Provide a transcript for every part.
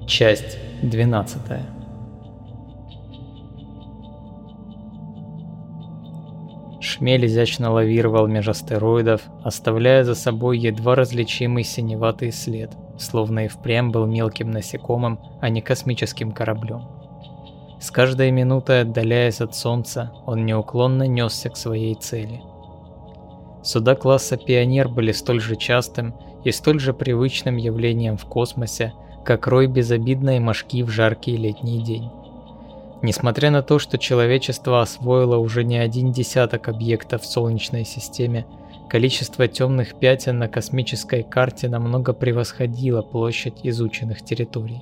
Часть 12. Шмель изящно лавировал меж астероидов, оставляя за собой едва различимый синеватый след, словно и впрямь был мелким насекомым, а не космическим кораблем. С каждой минутой отдаляясь от Солнца, он неуклонно несся к своей цели. Суда класса «Пионер» были столь же частым и столь же привычным явлением в космосе, как рой безобидной мошки в жаркий летний день. Несмотря на то, что человечество освоило уже не один десяток объектов в Солнечной системе, количество темных пятен на космической карте намного превосходило площадь изученных территорий.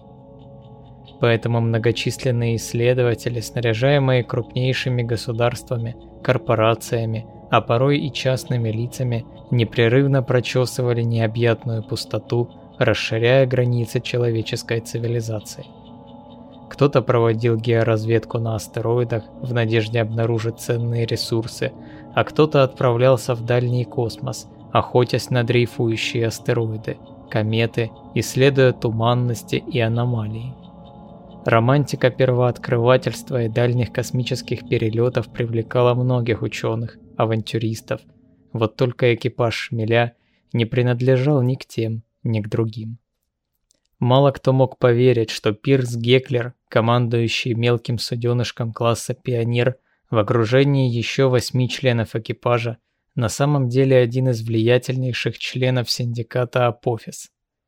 Поэтому многочисленные исследователи, снаряжаемые крупнейшими государствами, корпорациями, а порой и частными лицами, непрерывно прочесывали необъятную пустоту, расширяя границы человеческой цивилизации. Кто-то проводил георазведку на астероидах в надежде обнаружить ценные ресурсы, а кто-то отправлялся в дальний космос, охотясь на дрейфующие астероиды, кометы, исследуя туманности и аномалии. Романтика первооткрывательства и дальних космических перелетов привлекала многих ученых, авантюристов. Вот только экипаж Шмеля не принадлежал ни к тем, ни к другим. Мало кто мог поверить, что Пирс Геклер, командующий мелким суденышком класса «Пионер», в окружении еще 8 членов экипажа, на самом деле один из влиятельнейших членов синдиката Апофис.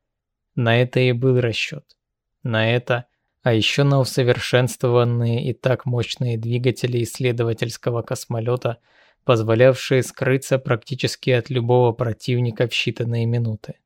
На это и был расчет. На это, а еще на усовершенствованные и так мощные двигатели исследовательского космолета, позволявшие скрыться практически от любого противника в считанные минуты.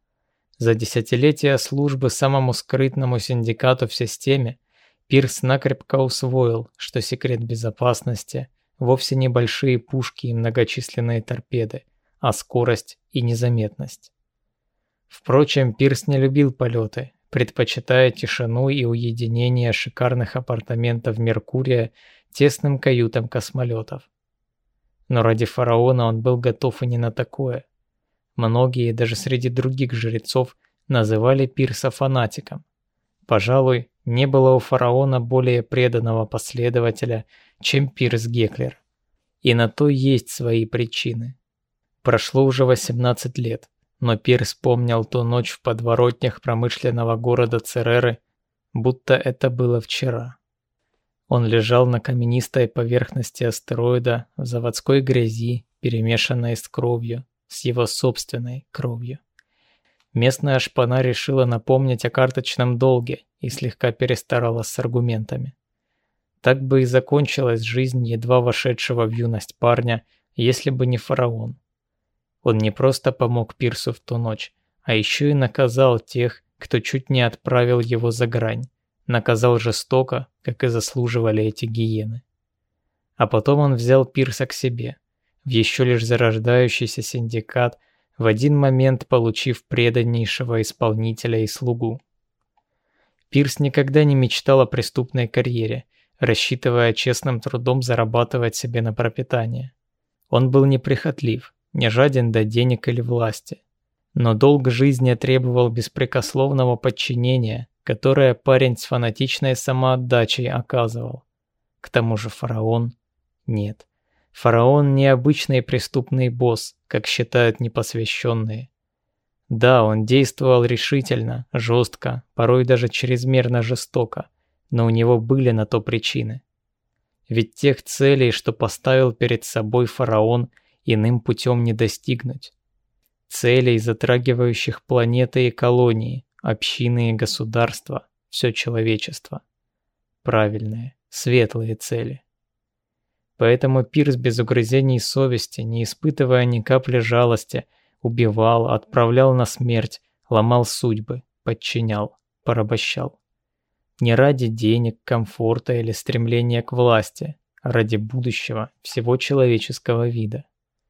За десятилетия службы самому скрытному синдикату в системе Пирс накрепко усвоил, что секрет безопасности вовсе не большие пушки и многочисленные торпеды, а скорость и незаметность. Впрочем, Пирс не любил полеты, предпочитая тишину и уединение шикарных апартаментов Меркурия тесным каютам космолетов. Но ради фараона он был готов и не на такое. Многие, даже среди других жрецов, называли Пирса фанатиком. Пожалуй, не было у фараона более преданного последователя, чем Пирс Геклер. И на то есть свои причины. Прошло уже 18 лет, но Пирс помнил ту ночь в подворотнях промышленного города Цереры, будто это было вчера. Он лежал на каменистой поверхности астероида в заводской грязи, перемешанной с кровью, с его собственной кровью. Местная шпана решила напомнить о карточном долге и слегка перестаралась с аргументами. Так бы и закончилась жизнь едва вошедшего в юность парня, если бы не фараон. Он не просто помог Пирсу в ту ночь, а еще и наказал тех, кто чуть не отправил его за грань. Наказал жестоко, как и заслуживали эти гиены. А потом он взял Пирса к себе, в еще лишь зарождающийся синдикат, в один момент получив преданнейшего исполнителя и слугу. Пирс никогда не мечтал о преступной карьере, рассчитывая честным трудом зарабатывать себе на пропитание. Он был неприхотлив, не жаден до денег или власти. Но долг жизни требовал беспрекословного подчинения, которое парень с фанатичной самоотдачей оказывал. К тому же фараон... Нет. Фараон не обычный преступный босс, как считают непосвященные. Да, он действовал решительно, жестко, порой даже чрезмерно жестоко, но у него были на то причины. Ведь тех целей, что поставил перед собой фараон, иным путем не достигнуть. Целей, затрагивающих планеты и колонии, общины и государства, все человечество. Правильные, светлые цели. Поэтому Пирс без угрызений совести, не испытывая ни капли жалости, убивал, отправлял на смерть, ломал судьбы, подчинял, порабощал. Не ради денег, комфорта или стремления к власти, а ради будущего всего человеческого вида.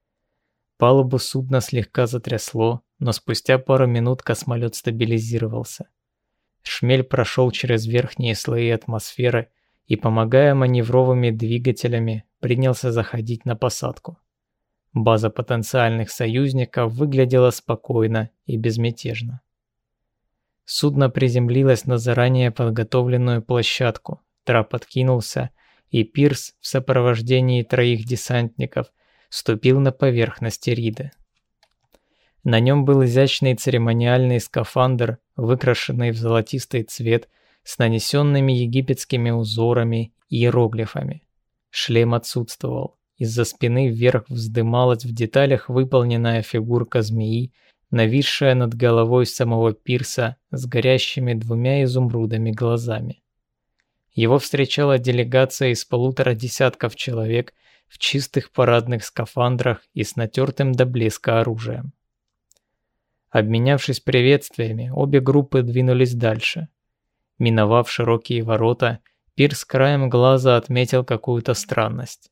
Палубу судна слегка затрясло, но спустя пару минут космолет стабилизировался. Шмель прошел через верхние слои атмосферы и, помогая маневровыми двигателями, принялся заходить на посадку. База потенциальных союзников выглядела спокойно и безмятежно. Судно приземлилось на заранее подготовленную площадку, трап откинулся, и Пирс в сопровождении 3 десантников ступил на поверхность Ириды. На нем был изящный церемониальный скафандр, выкрашенный в золотистый цвет, с нанесенными египетскими узорами и иероглифами. Шлем отсутствовал. Из-за спины вверх вздымалась в деталях выполненная фигурка змеи, нависшая над головой самого Пирса с горящими 2 изумрудами глазами. Его встречала делегация из 1,5 десятков человек в чистых парадных скафандрах и с натертым до блеска оружием. Обменявшись приветствиями, обе группы двинулись дальше. Миновав широкие ворота, Пирс краем глаза отметил какую-то странность.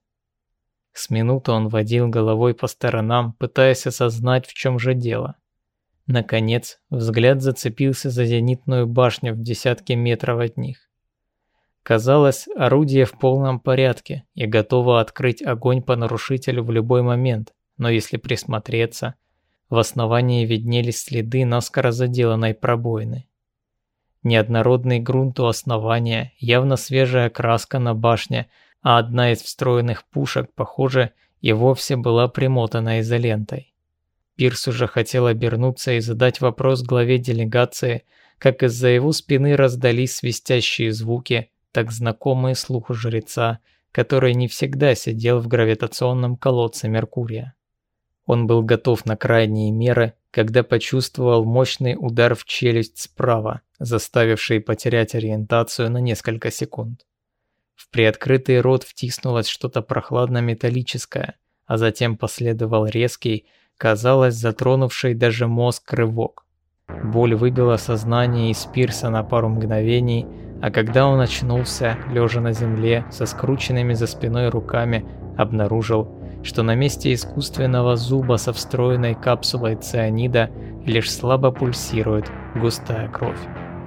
С минуты он водил головой по сторонам, пытаясь осознать, в чем же дело. Наконец, взгляд зацепился за зенитную башню в десятке метров от них. Казалось, орудие в полном порядке и готово открыть огонь по нарушителю в любой момент, но если присмотреться, в основании виднелись следы наскоро заделанной пробоины. Неоднородный грунт у основания, явно свежая краска на башне, а одна из встроенных пушек, похоже, и вовсе была примотана изолентой. Пирс уже хотел обернуться и задать вопрос главе делегации, как из-за его спины раздались свистящие звуки, так знакомые слуху жреца, который не всегда сидел в гравитационном колодце Меркурия. Он был готов на крайние меры, когда почувствовал мощный удар в челюсть справа, заставивший потерять ориентацию на несколько секунд. В приоткрытый рот втиснулось что-то прохладно-металлическое, а затем последовал резкий, казалось, затронувший даже мозг рывок. Боль выбила сознание из Пирса на пару мгновений, а когда он очнулся, лежа на земле, со скрученными за спиной руками, обнаружил, что на месте искусственного зуба со встроенной капсулой цианида лишь слабо пульсирует густая кровь.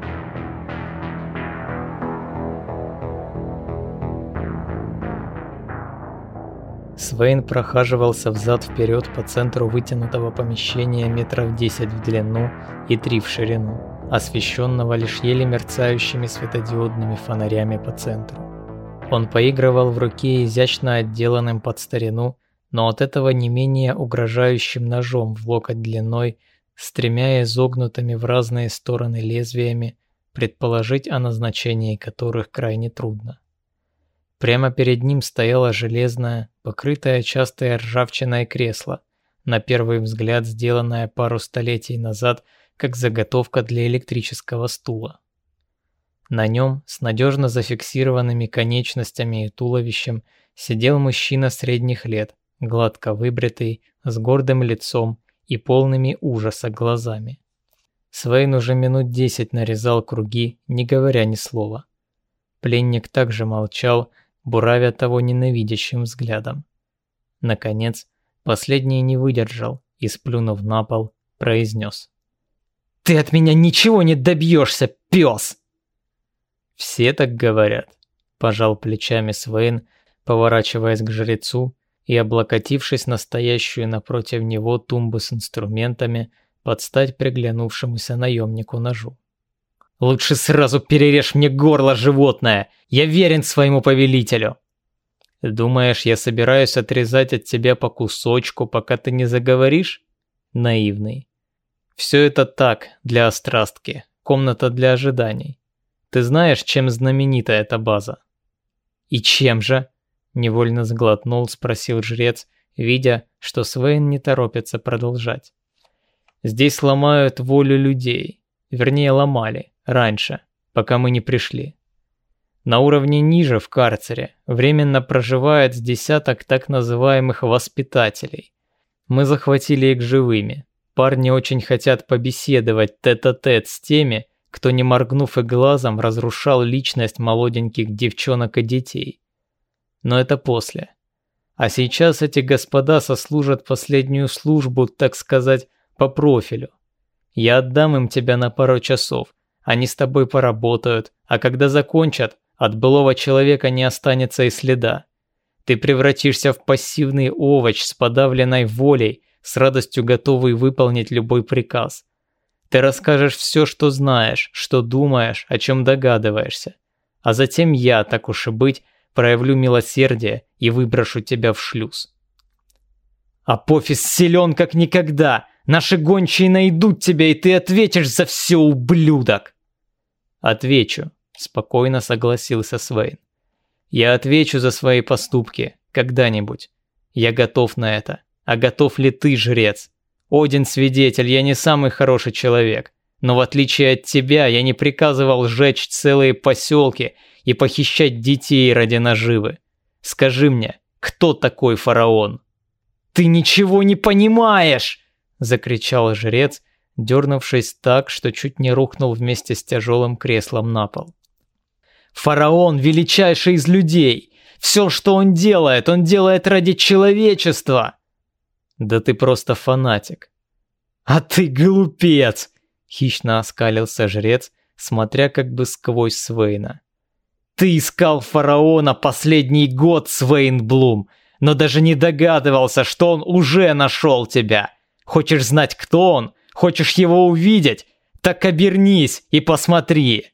Свейн прохаживался взад-вперед по центру вытянутого помещения метров 10 в длину и 3 в ширину, освещенного лишь еле мерцающими светодиодными фонарями по центру. Он поигрывал в руке изящно отделанным под старину, но от этого не менее угрожающим ножом в локоть длиной, с 3 изогнутыми в разные стороны лезвиями, предположить о назначении которых крайне трудно. Прямо перед ним стояло железное, покрытое частой ржавчиной кресло, на первый взгляд сделанное пару столетий назад как заготовка для электрического стула. На нем, с надежно зафиксированными конечностями и туловищем, сидел мужчина средних лет, гладко выбритый, с гордым лицом и полными ужаса глазами. Свейн уже минут 10 нарезал круги, не говоря ни слова. Пленник также молчал, буравя того ненавидящим взглядом. Наконец, последний не выдержал и, сплюнув на пол, произнес: «Ты от меня ничего не добьешься, пес!» «Все так говорят», – пожал плечами Свейн, поворачиваясь к жрецу и облокотившись на стоящую напротив него тумбу с инструментами под стать приглянувшемуся наемнику ножу. «Лучше сразу перережь мне горло, животное! Я верен своему повелителю!» «Думаешь, я собираюсь отрезать от тебя по кусочку, пока ты не заговоришь? Наивный. Все это так, для острастки, комната для ожиданий. Ты знаешь, чем знаменита эта база?» «И чем же?» – невольно сглотнул, спросил жрец, видя, что Свейн не торопится продолжать. «Здесь ломают волю людей, вернее ломали, раньше, пока мы не пришли. На уровне ниже, в карцере, временно проживает с десяток так называемых воспитателей. Мы захватили их живыми. Парни очень хотят побеседовать тет-а-тет с теми, кто, не моргнув и глазом, разрушал личность молоденьких девчонок и детей. Но это после. А сейчас эти господа сослужат последнюю службу, так сказать, по профилю. Я отдам им тебя на пару часов, они с тобой поработают, а когда закончат, от былого человека не останется и следа. Ты превратишься в пассивный овощ с подавленной волей, с радостью готовый выполнить любой приказ. Ты расскажешь все, что знаешь, что думаешь, о чем догадываешься. А затем я, так уж и быть, проявлю милосердие и выброшу тебя в шлюз. Апофис силен как никогда. Наши гончие найдут тебя, и ты ответишь за все, ублюдок. Отвечу, спокойно согласился Свейн. Я отвечу за свои поступки когда-нибудь. Я готов на это. А готов ли ты, жрец? Один свидетель, я не самый хороший человек. Но в отличие от тебя, я не приказывал сжечь целые поселки и похищать детей ради наживы. Скажи мне, кто такой фараон? Ты ничего не понимаешь! Закричал жрец, дернувшись так, что чуть не рухнул вместе с тяжелым креслом на пол. Фараон величайший из людей. Все, что он делает ради человечества. Да ты просто фанатик. А ты глупец! Хищно оскалился жрец, смотря как бы сквозь Свейна. Ты искал фараона последний год, Свейн Блум, но даже не догадывался, что он уже нашел тебя. Хочешь знать, кто он? Хочешь его увидеть? Так обернись и посмотри.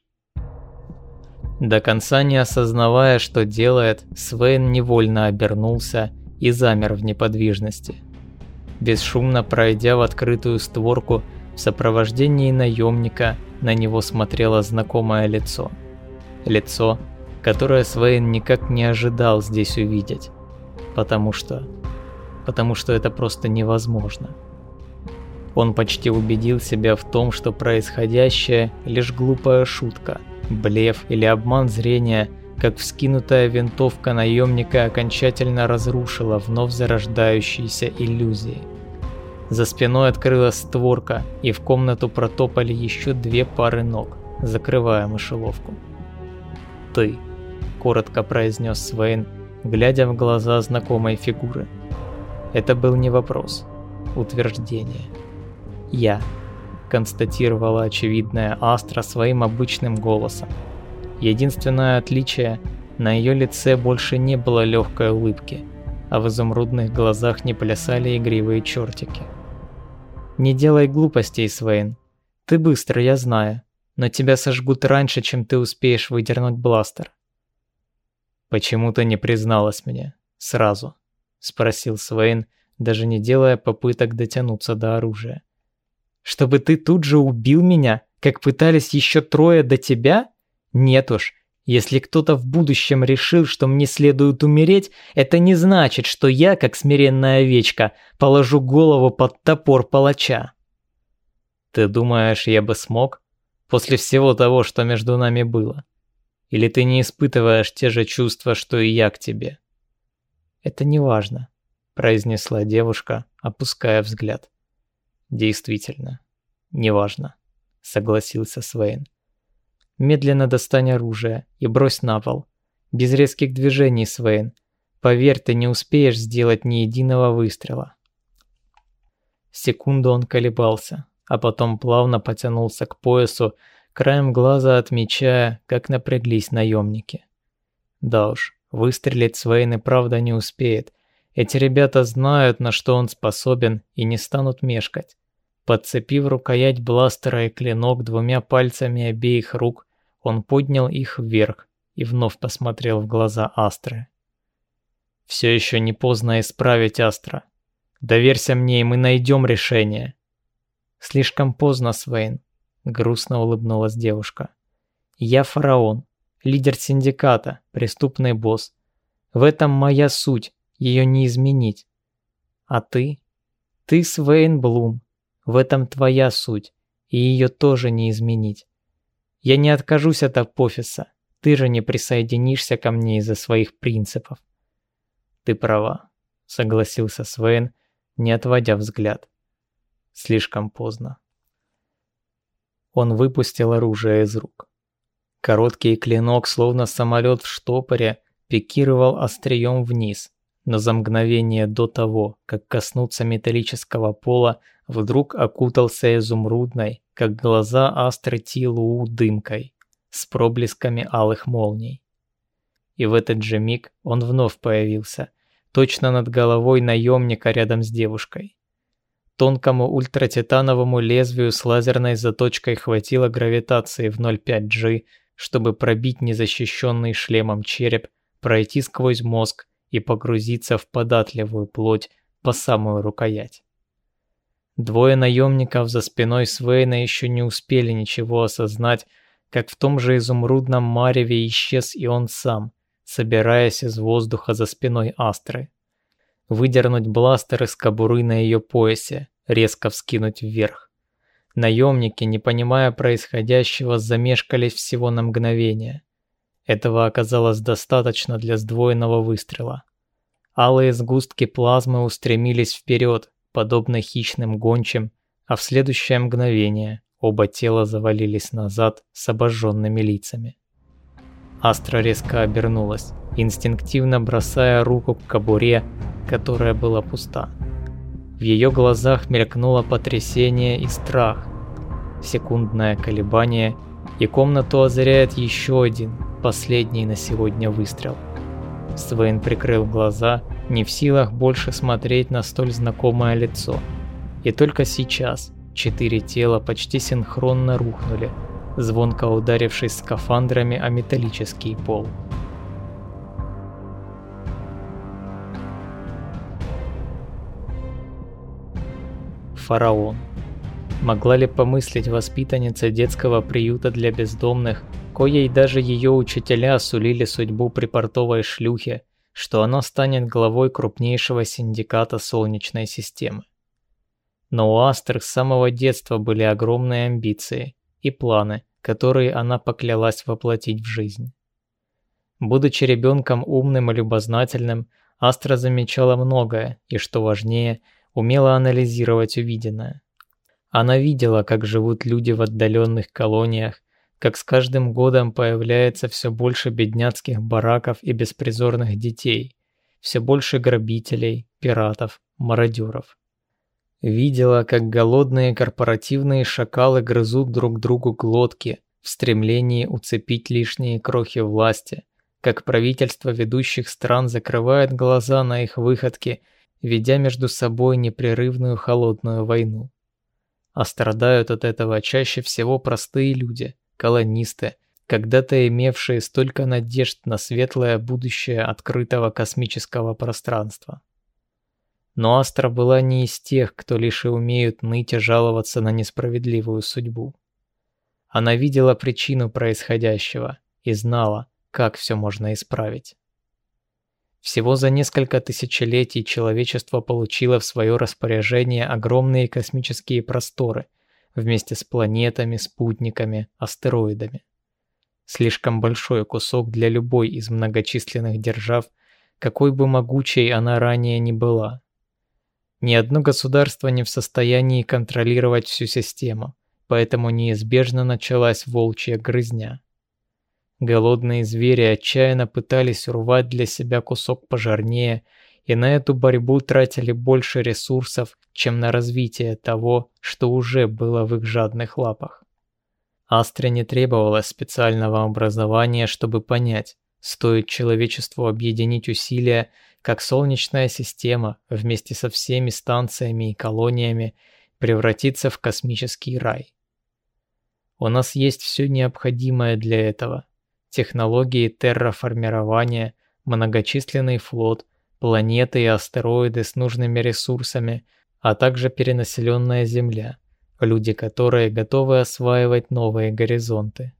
До конца не осознавая, что делает, Свейн невольно обернулся и замер в неподвижности. Бесшумно пройдя в открытую створку, в сопровождении наемника на него смотрело знакомое лицо. Лицо, которое Свейн никак не ожидал здесь увидеть. Потому что это просто невозможно. Он почти убедил себя в том, что происходящее лишь глупая шутка, блеф или обман зрения, как вскинутая винтовка наемника окончательно разрушила вновь зарождающиеся иллюзии. За спиной открылась створка, и в комнату протопали еще 2 пары ног, закрывая мышеловку. «Ты», — коротко произнес Свейн, глядя в глаза знакомой фигуры. Это был не вопрос, утверждение. «Я», — констатировала очевидная Астра своим обычным голосом. Единственное отличие — на ее лице больше не было легкой улыбки, а в изумрудных глазах не плясали игривые чертики. «Не делай глупостей, Свейн. Ты быстро, я знаю, но тебя сожгут раньше, чем ты успеешь выдернуть бластер». «Почему ты не призналась мне? Сразу?» — спросил Свейн, даже не делая попыток дотянуться до оружия. «Чтобы ты тут же убил меня, как пытались еще 3 до тебя? Нет уж, если кто-то в будущем решил, что мне следует умереть, это не значит, что я, как смиренная овечка, положу голову под топор палача». «Ты думаешь, я бы смог? После всего того, что между нами было? Или ты не испытываешь те же чувства, что и я к тебе?» «Это не важно», — произнесла девушка, опуская взгляд. «Действительно, неважно», — согласился Свейн. «Медленно достань оружие и брось на пол. Без резких движений, Свейн. Поверь, ты не успеешь сделать ни единого выстрела». Секунду он колебался, а потом плавно потянулся к поясу, краем глаза отмечая, как напряглись наемники. Да уж, выстрелить Свейн и правда не успеет. Эти ребята знают, на что он способен, и не станут мешкать. Подцепив рукоять бластера и клинок 2 пальцами обеих рук, он поднял их вверх и вновь посмотрел в глаза Астры. «Все еще не поздно исправить, Астра. Доверься мне, и мы найдем решение». «Слишком поздно, Свейн», — грустно улыбнулась девушка. «Я фараон, лидер синдиката, преступный босс. В этом моя суть, ее не изменить. А ты? Ты Свейн Блум. В этом твоя суть, и ее тоже не изменить. Я не откажусь от Апофиса, ты же не присоединишься ко мне из-за своих принципов». «Ты права», — согласился Свейн, не отводя взгляд. «Слишком поздно». Он выпустил оружие из рук. Короткий клинок, словно самолет в штопоре, пикировал острием вниз, но за мгновение до того, как коснуться металлического пола, вдруг окутался изумрудной, как глаза Астры Ти-Луу, дымкой, с проблесками алых молний. И в этот же миг он вновь появился, точно над головой наемника рядом с девушкой. Тонкому ультратитановому лезвию с лазерной заточкой хватило гравитации в 0,5 G, чтобы пробить незащищенный шлемом череп, пройти сквозь мозг и погрузиться в податливую плоть по самую рукоять. Двое наемников за спиной Свейна еще не успели ничего осознать, как в том же изумрудном мареве исчез и он сам, собираясь из воздуха за спиной Астры. Выдернуть бластер из кобуры на ее поясе, резко вскинуть вверх. Наемники, не понимая происходящего, замешкались всего на мгновение. Этого оказалось достаточно для сдвоенного выстрела. Алые сгустки плазмы устремились вперед, подобно хищным гончим, а в следующее мгновение оба тела завалились назад с обожженными лицами. Астра резко обернулась, инстинктивно бросая руку к кобуре, которая была пуста. В ее глазах мелькнуло потрясение и страх. Секундное колебание, и комнату озаряет еще один, последний на сегодня выстрел. Свейн прикрыл глаза, не в силах больше смотреть на столь знакомое лицо. И только сейчас 4 тела почти синхронно рухнули, звонко ударившись скафандрами о металлический пол. Фараон. Могла ли помыслить воспитанница детского приюта для бездомных, коей даже ее учителя сулили судьбу припортовой шлюхи, что она станет главой крупнейшего синдиката Солнечной системы? Но у Астры с самого детства были огромные амбиции и планы, которые она поклялась воплотить в жизнь. Будучи ребенком умным и любознательным, Астра замечала многое и, что важнее, умела анализировать увиденное. Она видела, как живут люди в отдаленных колониях, как с каждым годом появляется все больше бедняцких бараков и беспризорных детей, все больше грабителей, пиратов, мародеров. Видела, как голодные корпоративные шакалы грызут друг другу глотки в стремлении уцепить лишние крохи власти, как правительства ведущих стран закрывает глаза на их выходки, ведя между собой непрерывную холодную войну. А страдают от этого чаще всего простые люди, колонисты, когда-то имевшие столько надежд на светлое будущее открытого космического пространства. Но Астра была не из тех, кто лишь и умеют ныть и жаловаться на несправедливую судьбу. Она видела причину происходящего и знала, как все можно исправить. Всего за несколько тысячелетий человечество получило в свое распоряжение огромные космические просторы вместе с планетами, спутниками, астероидами. Слишком большой кусок для любой из многочисленных держав, какой бы могучей она ранее ни была. Ни одно государство не в состоянии контролировать всю систему, поэтому неизбежно началась волчья грызня. Голодные звери отчаянно пытались урвать для себя кусок пожирнее и на эту борьбу тратили больше ресурсов, чем на развитие того, что уже было в их жадных лапах. Астре не требовалось специального образования, чтобы понять, стоит человечеству объединить усилия, как Солнечная система вместе со всеми станциями и колониями превратится в космический рай. У нас есть все необходимое для этого. Технологии терраформирования, многочисленный флот, планеты и астероиды с нужными ресурсами, а также перенаселенная Земля, люди, которые готовы осваивать новые горизонты.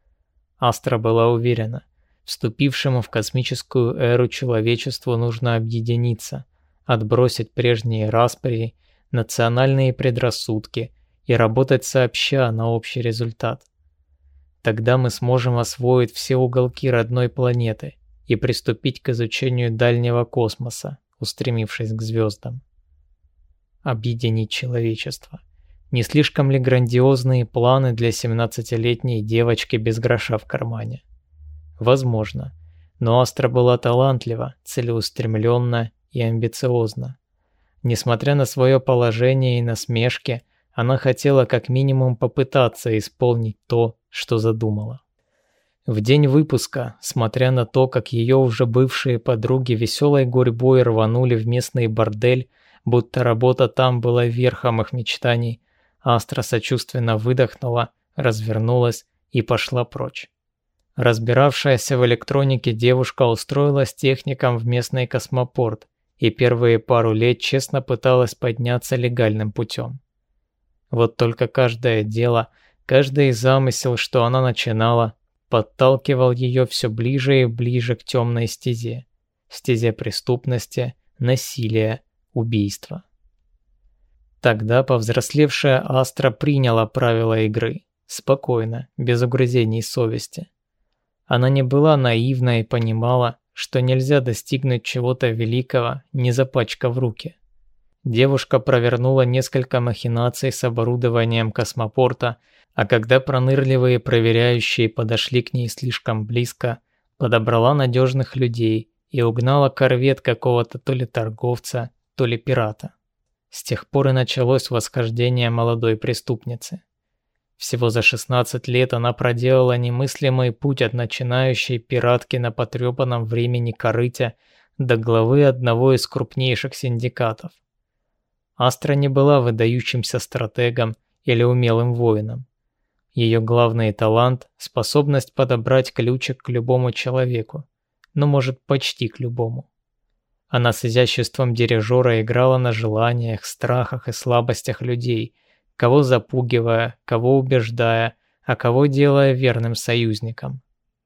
Астра была уверена, вступившему в космическую эру человечеству нужно объединиться, отбросить прежние распри, национальные предрассудки и работать сообща на общий результат. Тогда мы сможем освоить все уголки родной планеты и приступить к изучению дальнего космоса, устремившись к звездам. Объединить человечество. Не слишком ли грандиозные планы для 17-летней девочки без гроша в кармане? Возможно, но Астра была талантлива, целеустремленна и амбициозна. Несмотря на свое положение и насмешки, она хотела как минимум попытаться исполнить то, что задумала. В день выпуска, смотря на то, как ее уже бывшие подруги веселой гурьбой рванули в местный бордель, будто работа там была верхом их мечтаний, Астра сочувственно выдохнула, развернулась и пошла прочь. Разбиравшаяся в электронике девушка устроилась техником в местный космопорт и первые пару лет честно пыталась подняться легальным путем. Вот только каждое дело, каждый замысел, что она начинала, подталкивал ее все ближе и ближе к темной стезе. Стезе преступности, насилия, убийства. Тогда повзрослевшая Астра приняла правила игры, спокойно, без угрызений совести. Она не была наивна и понимала, что нельзя достигнуть чего-то великого, не запачкав руки. Девушка провернула несколько махинаций с оборудованием космопорта, а когда пронырливые проверяющие подошли к ней слишком близко, подобрала надежных людей и угнала корвет какого-то то ли торговца, то ли пирата. С тех пор и началось восхождение молодой преступницы. Всего за 16 лет она проделала немыслимый путь от начинающей пиратки на потрепанном времени корыте до главы одного из крупнейших синдикатов. Астра не была выдающимся стратегом или умелым воином. Ее главный талант – способность подобрать ключик к любому человеку, но может почти к любому. Она с изяществом дирижера играла на желаниях, страхах и слабостях людей, кого запугивая, кого убеждая, а кого делая верным союзником.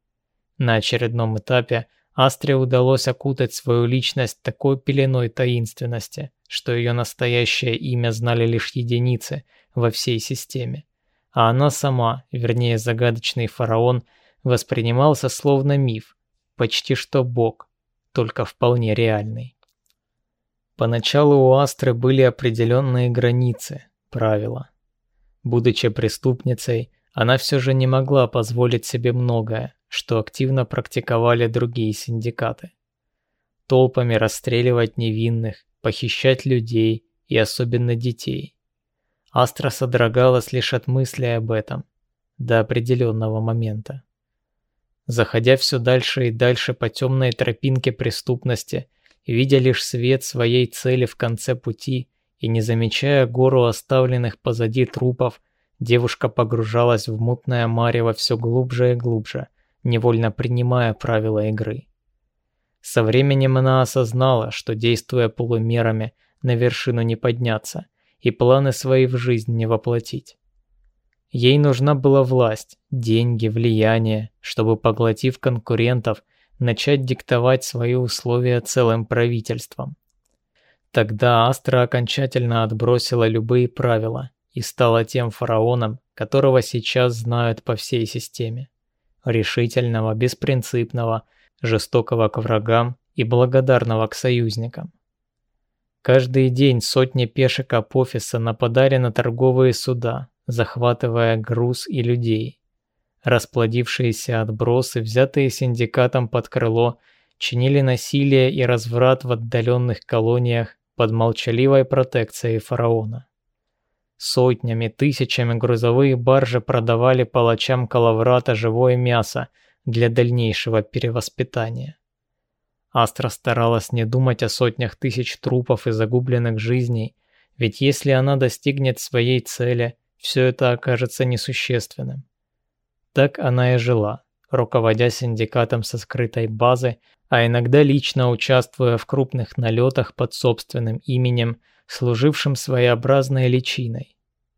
На очередном этапе Астре удалось окутать свою личность такой пеленой таинственности, что ее настоящее имя знали лишь единицы во всей системе, а она сама, вернее загадочный фараон, воспринимался словно миф, почти что бог, только вполне реальный. Поначалу у Астры были определенные границы, правила. Будучи преступницей, она все же не могла позволить себе многое, что активно практиковали другие синдикаты. Толпами расстреливать невинных, похищать людей и особенно детей. Астра содрогалась лишь от мысли об этом, до определенного момента. Заходя все дальше и дальше по темной тропинке преступности, видя лишь свет своей цели в конце пути и не замечая гору оставленных позади трупов, девушка погружалась в мутное марево все глубже и глубже, невольно принимая правила игры. Со временем она осознала, что, действуя полумерами, на вершину не подняться и планы свои в жизнь не воплотить. Ей нужна была власть, деньги, влияние, чтобы, поглотив конкурентов, начать диктовать свои условия целым правительством. Тогда Астра окончательно отбросила любые правила и стала тем фараоном, которого сейчас знают по всей системе. Решительного, беспринципного, жестокого к врагам и благодарного к союзникам. Каждый день сотни пешек Апофиса нападали на торговые суда, захватывая груз и людей. Расплодившиеся отбросы, взятые синдикатом под крыло, чинили насилие и разврат в отдаленных колониях под молчаливой протекцией фараона. Сотнями, тысячами грузовые баржи продавали палачам Калаврата живое мясо для дальнейшего перевоспитания. Астра старалась не думать о сотнях тысяч трупов и загубленных жизней, ведь если она достигнет своей цели, все это окажется несущественным. Так она и жила, руководя синдикатом со скрытой базы, а иногда лично участвуя в крупных налетах под собственным именем, служившим своеобразной личиной.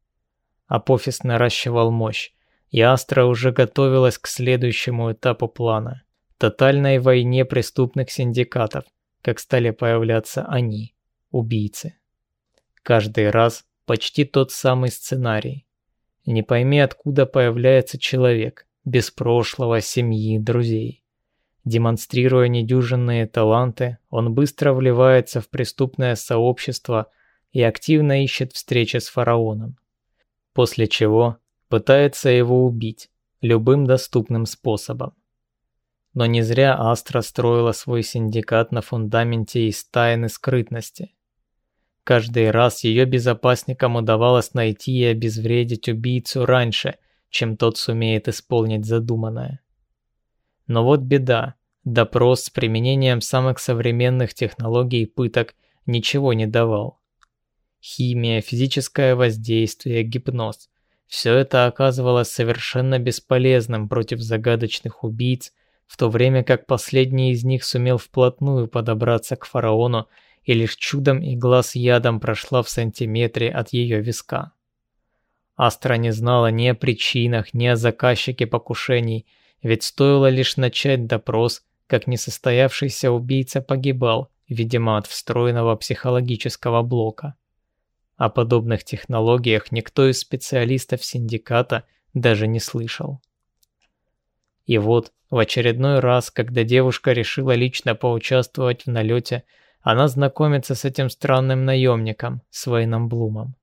Апофис наращивал мощь, и Астра уже готовилась к следующему этапу плана – тотальной войне преступных синдикатов, как стали появляться они, убийцы. Каждый раз почти тот самый сценарий. Не пойми, откуда появляется человек, без прошлого, семьи, друзей. Демонстрируя недюжинные таланты, он быстро вливается в преступное сообщество и активно ищет встречи с фараоном. После чего пытается его убить любым доступным способом. Но не зря Астра строила свой синдикат на фундаменте из тайны скрытности. Каждый раз ее безопасникам удавалось найти и обезвредить убийцу раньше, чем тот сумеет исполнить задуманное. Но вот беда, допрос с применением самых современных технологий пыток ничего не давал. Химия, физическое воздействие, гипноз – все это оказывалось совершенно бесполезным против загадочных убийц, в то время как последний из них сумел вплотную подобраться к фараону, и лишь чудом игла с ядом прошла в сантиметре от ее виска. Астра не знала ни о причинах, ни о заказчике покушений, ведь стоило лишь начать допрос, как несостоявшийся убийца погибал, видимо, от встроенного психологического блока. О подобных технологиях никто из специалистов синдиката даже не слышал. И вот, в очередной раз, когда девушка решила лично поучаствовать в налете, она знакомится с этим странным наемником, Свейном Блумом.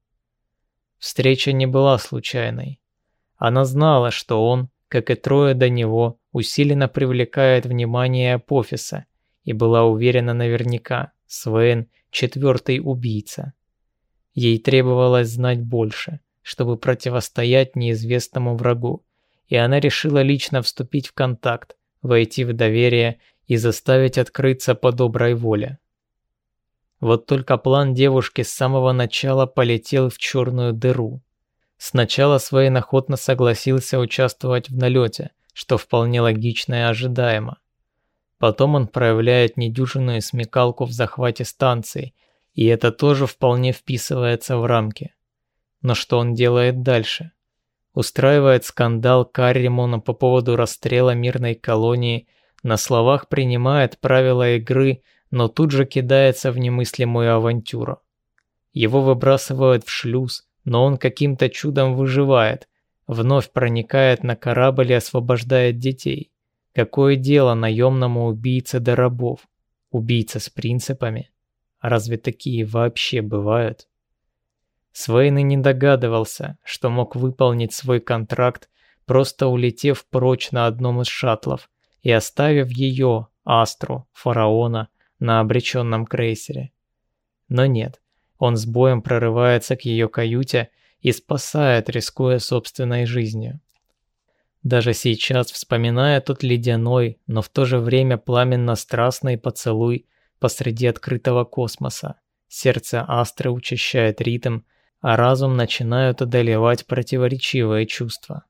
Встреча не была случайной. Она знала, что он, как и трое до него, усиленно привлекает внимание Апофиса, и была уверена наверняка, Свейн – четвертый убийца. Ей требовалось знать больше, чтобы противостоять неизвестному врагу, и она решила лично вступить в контакт, войти в доверие и заставить открыться по доброй воле. Вот только план девушки с самого начала полетел в черную дыру. Сначала Свейн охотно согласился участвовать в налете, что вполне логично и ожидаемо. Потом он проявляет недюжинную смекалку в захвате станции, и это тоже вполне вписывается в рамки. Но что он делает дальше? Устраивает скандал Карримону по поводу расстрела мирной колонии, на словах принимает правила игры, но тут же кидается в немыслимую авантюру. Его выбрасывают в шлюз, но он каким-то чудом выживает, вновь проникает на корабль и освобождает детей. Какое дело наемному убийце до рабов? Убийца с принципами? Разве такие вообще бывают? Свейн и не догадывался, что мог выполнить свой контракт, просто улетев прочь на одном из шаттлов и оставив ее, Астру, фараона, на обреченном крейсере. Но нет, он с боем прорывается к ее каюте и спасает, рискуя собственной жизнью. Даже сейчас, вспоминая тот ледяной, но в то же время пламенно-страстный поцелуй посреди открытого космоса, сердце Астры учащает ритм, а разум начинают одолевать противоречивые чувства.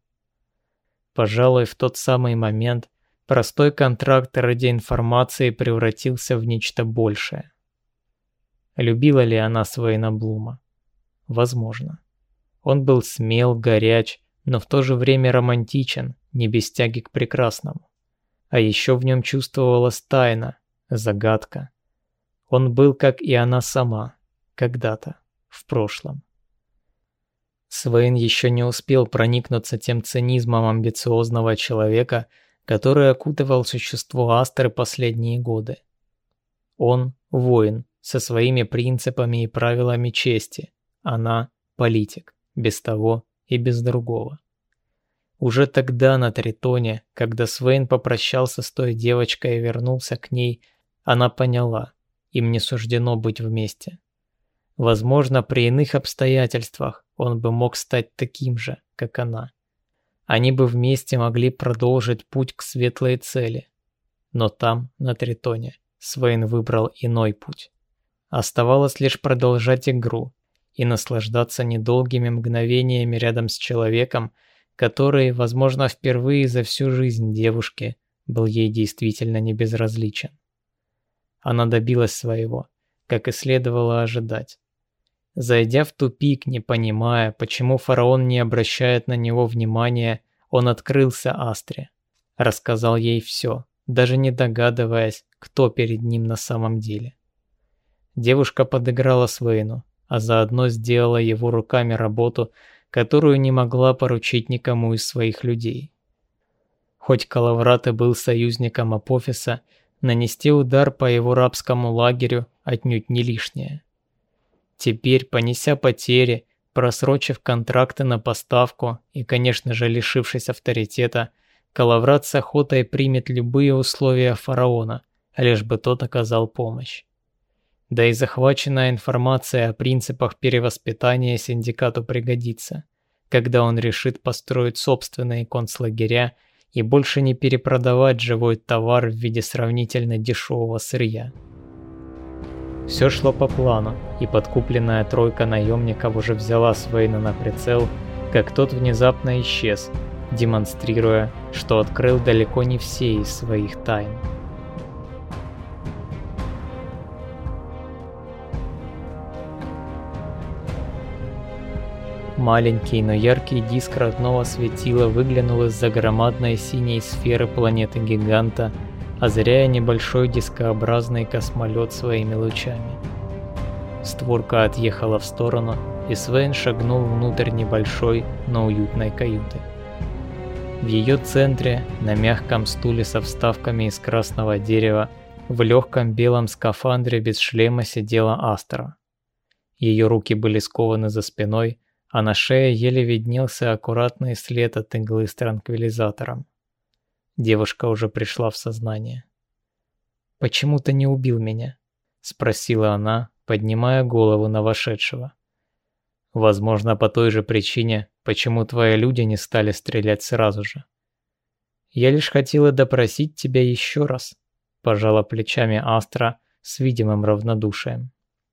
Пожалуй, в тот самый момент простой контракт ради информации превратился в нечто большее. Любила ли она Свейна Блума? Возможно. Он был смел, горяч, но в то же время романтичен, не без тяги к прекрасному. А еще в нем чувствовалась тайна, загадка. Он был, как и она сама, когда-то, в прошлом. Свейн еще не успел проникнуться тем цинизмом амбициозного человека, который окутывал существо Астры последние годы. Он – воин, со своими принципами и правилами чести. Она – политик, без того и без другого. Уже тогда на Тритоне, когда Свейн попрощался с той девочкой и вернулся к ней, она поняла, им не суждено быть вместе. Возможно, при иных обстоятельствах он бы мог стать таким же, как она. Они бы вместе могли продолжить путь к светлой цели. Но там, на Тритоне, Свейн выбрал иной путь. Оставалось лишь продолжать игру и наслаждаться недолгими мгновениями рядом с человеком, который, возможно, впервые за всю жизнь девушки был ей действительно не безразличен. Она добилась своего, как и следовало ожидать. Зайдя в тупик, не понимая, почему фараон не обращает на него внимания, он открылся Астре, рассказал ей все, даже не догадываясь, кто перед ним на самом деле. Девушка подыграла Свейну, а заодно сделала его руками работу, которую не могла поручить никому из своих людей. Хоть Калаврат и был союзником Апофиса, нанести удар по его рабскому лагерю отнюдь не лишнее. Теперь, понеся потери, просрочив контракты на поставку и, конечно же, лишившись авторитета, Калаврат с охотой примет любые условия фараона, лишь бы тот оказал помощь. Да и захваченная информация о принципах перевоспитания синдикату пригодится, когда он решит построить собственные концлагеря и больше не перепродавать живой товар в виде сравнительно дешевого сырья. Все шло по плану, и подкупленная тройка наемников уже взяла Свейна на прицел, как тот внезапно исчез, демонстрируя, что открыл далеко не все из своих тайн. Маленький, но яркий диск родного светила выглянул из-за громадной синей сферы планеты-гиганта, озаряя небольшой дискообразный космолет своими лучами. Створка отъехала в сторону, и Свейн шагнул внутрь небольшой, но уютной каюты. В ее центре, на мягком стуле со вставками из красного дерева, в легком белом скафандре без шлема сидела Астра. Ее руки были скованы за спиной, а на шее еле виднелся аккуратный след от иглы с транквилизатором. Девушка уже пришла в сознание. «Почему ты не убил меня?» — спросила она, поднимая голову на вошедшего. «Возможно, по той же причине, почему твои люди не стали стрелять сразу же. Я лишь хотела допросить тебя еще раз», — пожала плечами Астра с видимым равнодушием.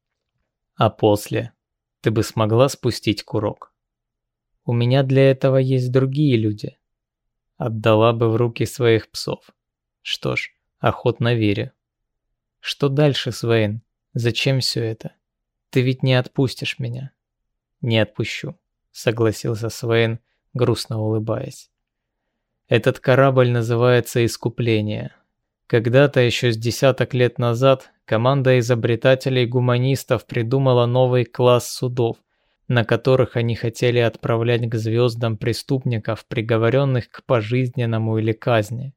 «А после ты бы смогла спустить курок? У меня для этого есть другие люди. Отдала бы в руки своих псов. Что ж, охотно верю. Что дальше, Свейн? Зачем все это? Ты ведь не отпустишь меня?» «Не отпущу», — согласился Свейн, грустно улыбаясь. «Этот корабль называется «Искупление». Когда-то еще с десяток лет назад команда изобретателей-гуманистов придумала новый класс судов, на которых они хотели отправлять к звездам преступников, приговоренных к пожизненному или казни.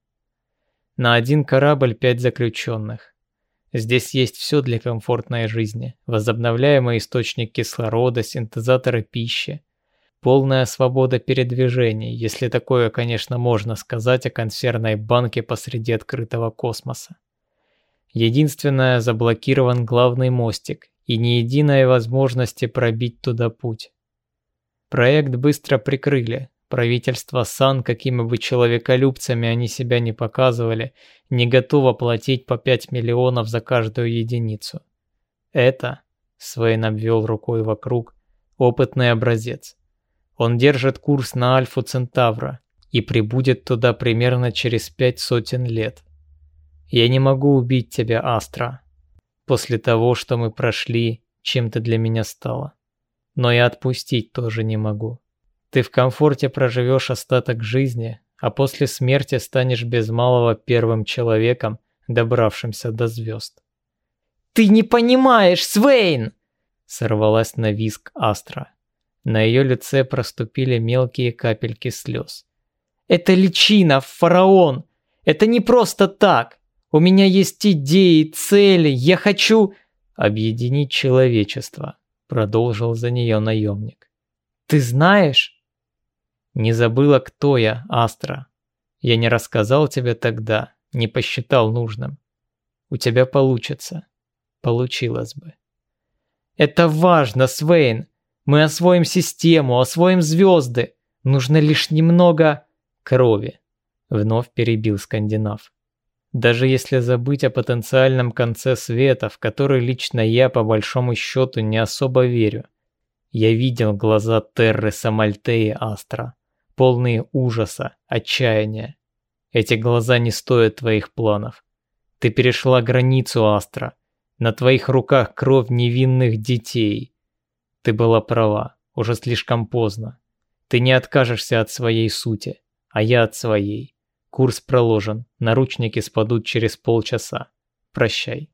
На один корабль 5 заключенных. Здесь есть все для комфортной жизни: возобновляемый источник кислорода, синтезаторы пищи, полная свобода передвижений, если такое, конечно, можно сказать о консервной банке посреди открытого космоса. Единственное, заблокирован главный мостик, и ни единой возможности пробить туда путь. Проект быстро прикрыли. Правительство Сан, какими бы человеколюбцами они себя не показывали, не готово платить по 5 миллионов за каждую единицу. Это, Свейн обвел рукой вокруг, опытный образец. Он держит курс на Альфу Центавра и прибудет туда примерно через 500 лет. Я не могу убить тебя, Астра, после того, что мы прошли, чем ты для меня стала. Но и отпустить тоже не могу. Ты в комфорте проживешь остаток жизни, а после смерти станешь без малого первым человеком, добравшимся до звезд. «Ты не понимаешь, Свейн!» — сорвалась на визг Астра. На ее лице проступили мелкие капельки слез. «Это личина, фараон! Это не просто так! У меня есть идеи, цели, я хочу...» «Объединить человечество», — продолжил за нее наемник. «Ты знаешь?» «Не забыла, кто я, Астра. Я не рассказал тебе тогда, не посчитал нужным. У тебя получится. Получилось бы». «Это важно, Свейн! Мы освоим систему, освоим звезды. Нужно лишь немного...» «Крови», — вновь перебил скандинав. «Даже если забыть о потенциальном конце света, в который лично я по большому счету не особо верю. Я видел глаза Терры Самальтеи, Астра, полные ужаса, отчаяния. Эти глаза не стоят твоих планов. Ты перешла границу, Астра. На твоих руках кровь невинных детей. Ты была права, уже слишком поздно. Ты не откажешься от своей сути, а я от своей. Курс проложен, наручники спадут через полчаса. Прощай».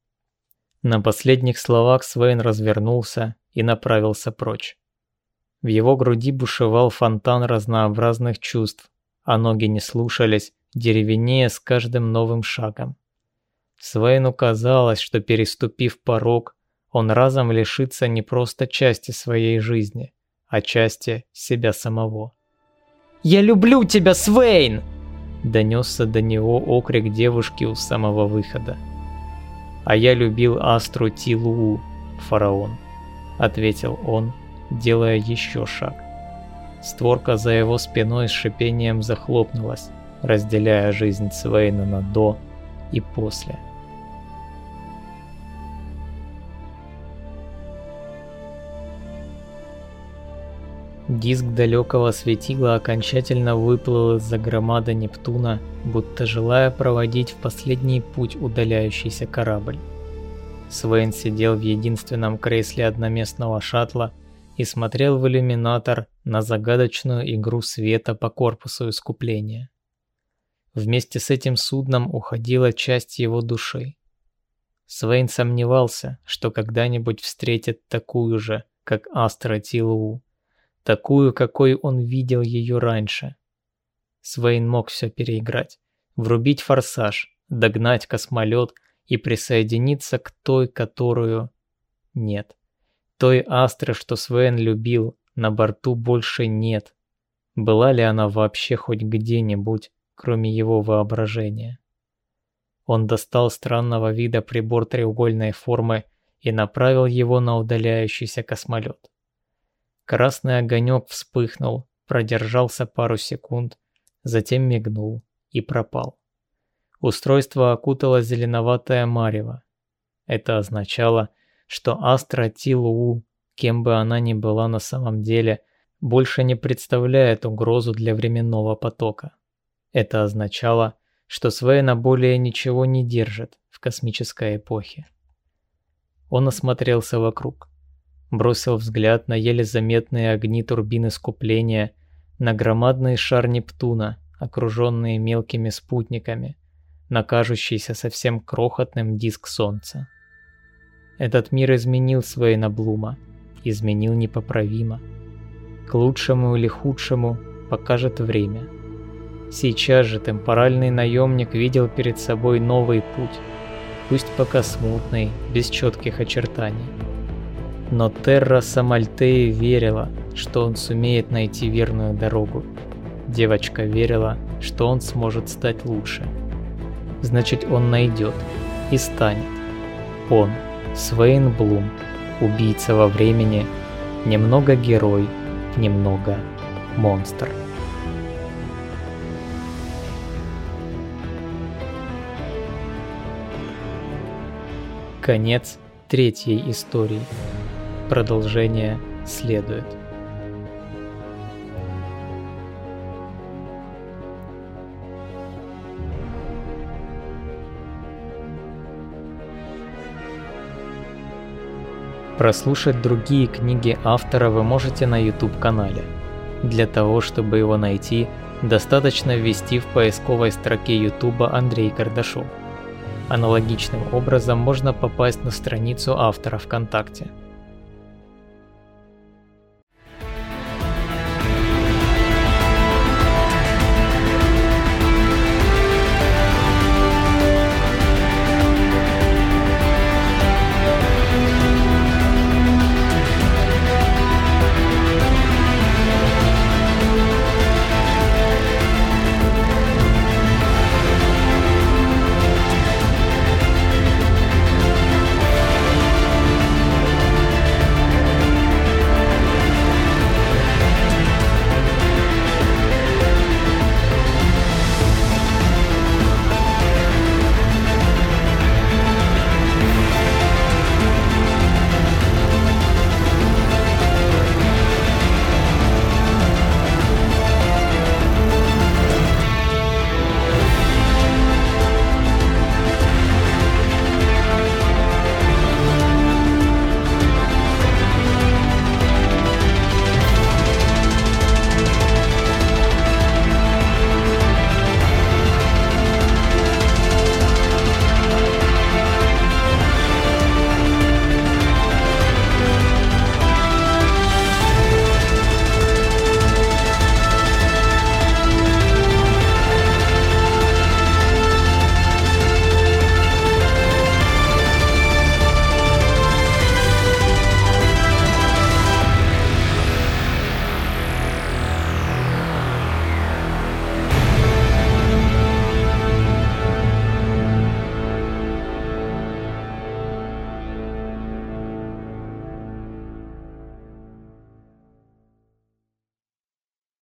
На последних словах Свейн развернулся и направился прочь. В его груди бушевал фонтан разнообразных чувств, а ноги не слушались, деревенея с каждым новым шагом. Свейну казалось, что, переступив порог, он разом лишится не просто части своей жизни, а части себя самого. «Я люблю тебя, Свейн!» — донесся до него окрик девушки у самого выхода. «А я любил Астру Тилуу, фараон», — ответил он, делая еще шаг. Створка за его спиной с шипением захлопнулась, разделяя жизнь Свейна на «до» и «после». Диск далекого светила окончательно выплыл из-за громады Нептуна, будто желая проводить в последний путь удаляющийся корабль. Свейн сидел в единственном кресле одноместного шаттла и смотрел в иллюминатор на загадочную игру света по корпусу искупления. Вместе с этим судном уходила часть его души. Свейн сомневался, что когда-нибудь встретит такую же, как Астра Тилуу, такую, какой он видел ее раньше. Свейн мог все переиграть, врубить форсаж, догнать космолет и присоединиться к той, которую... Нет. Той Астры, что Свейн любил, на борту больше нет. Была ли она вообще хоть где-нибудь, кроме его воображения? Он достал странного вида прибор треугольной формы и направил его на удаляющийся космолет. Красный огонек вспыхнул, продержался пару секунд, затем мигнул и пропал. Устройство окутало зеленоватое марево. Это означало, что Астра Тилуу, кем бы она ни была на самом деле, больше не представляет угрозу для временного потока. Это означало, что Свейна более ничего не держит в космической эпохе. Он осмотрелся вокруг, бросил взгляд на еле заметные огни турбин искупления, на громадный шар Нептуна, окруженный мелкими спутниками, на кажущийся совсем крохотным диск Солнца. Этот мир изменил Свейна Блума, изменил непоправимо. К лучшему или худшему покажет время. Сейчас же темпоральный наемник видел перед собой новый путь, пусть пока смутный, без четких очертаний. Но Терра Самальтеи верила, что он сумеет найти верную дорогу. Девочка верила, что он сможет стать лучше. Значит, он найдет и станет. Он, Свейн Блум, убийца во времени, немного герой, немного монстр. Конец третьей истории. Продолжение следует. Прослушать другие книги автора вы можете на YouTube-канале. Для того, чтобы его найти, достаточно ввести в поисковой строке YouTube Андрей Кардашов. Аналогичным образом можно попасть на страницу автора ВКонтакте.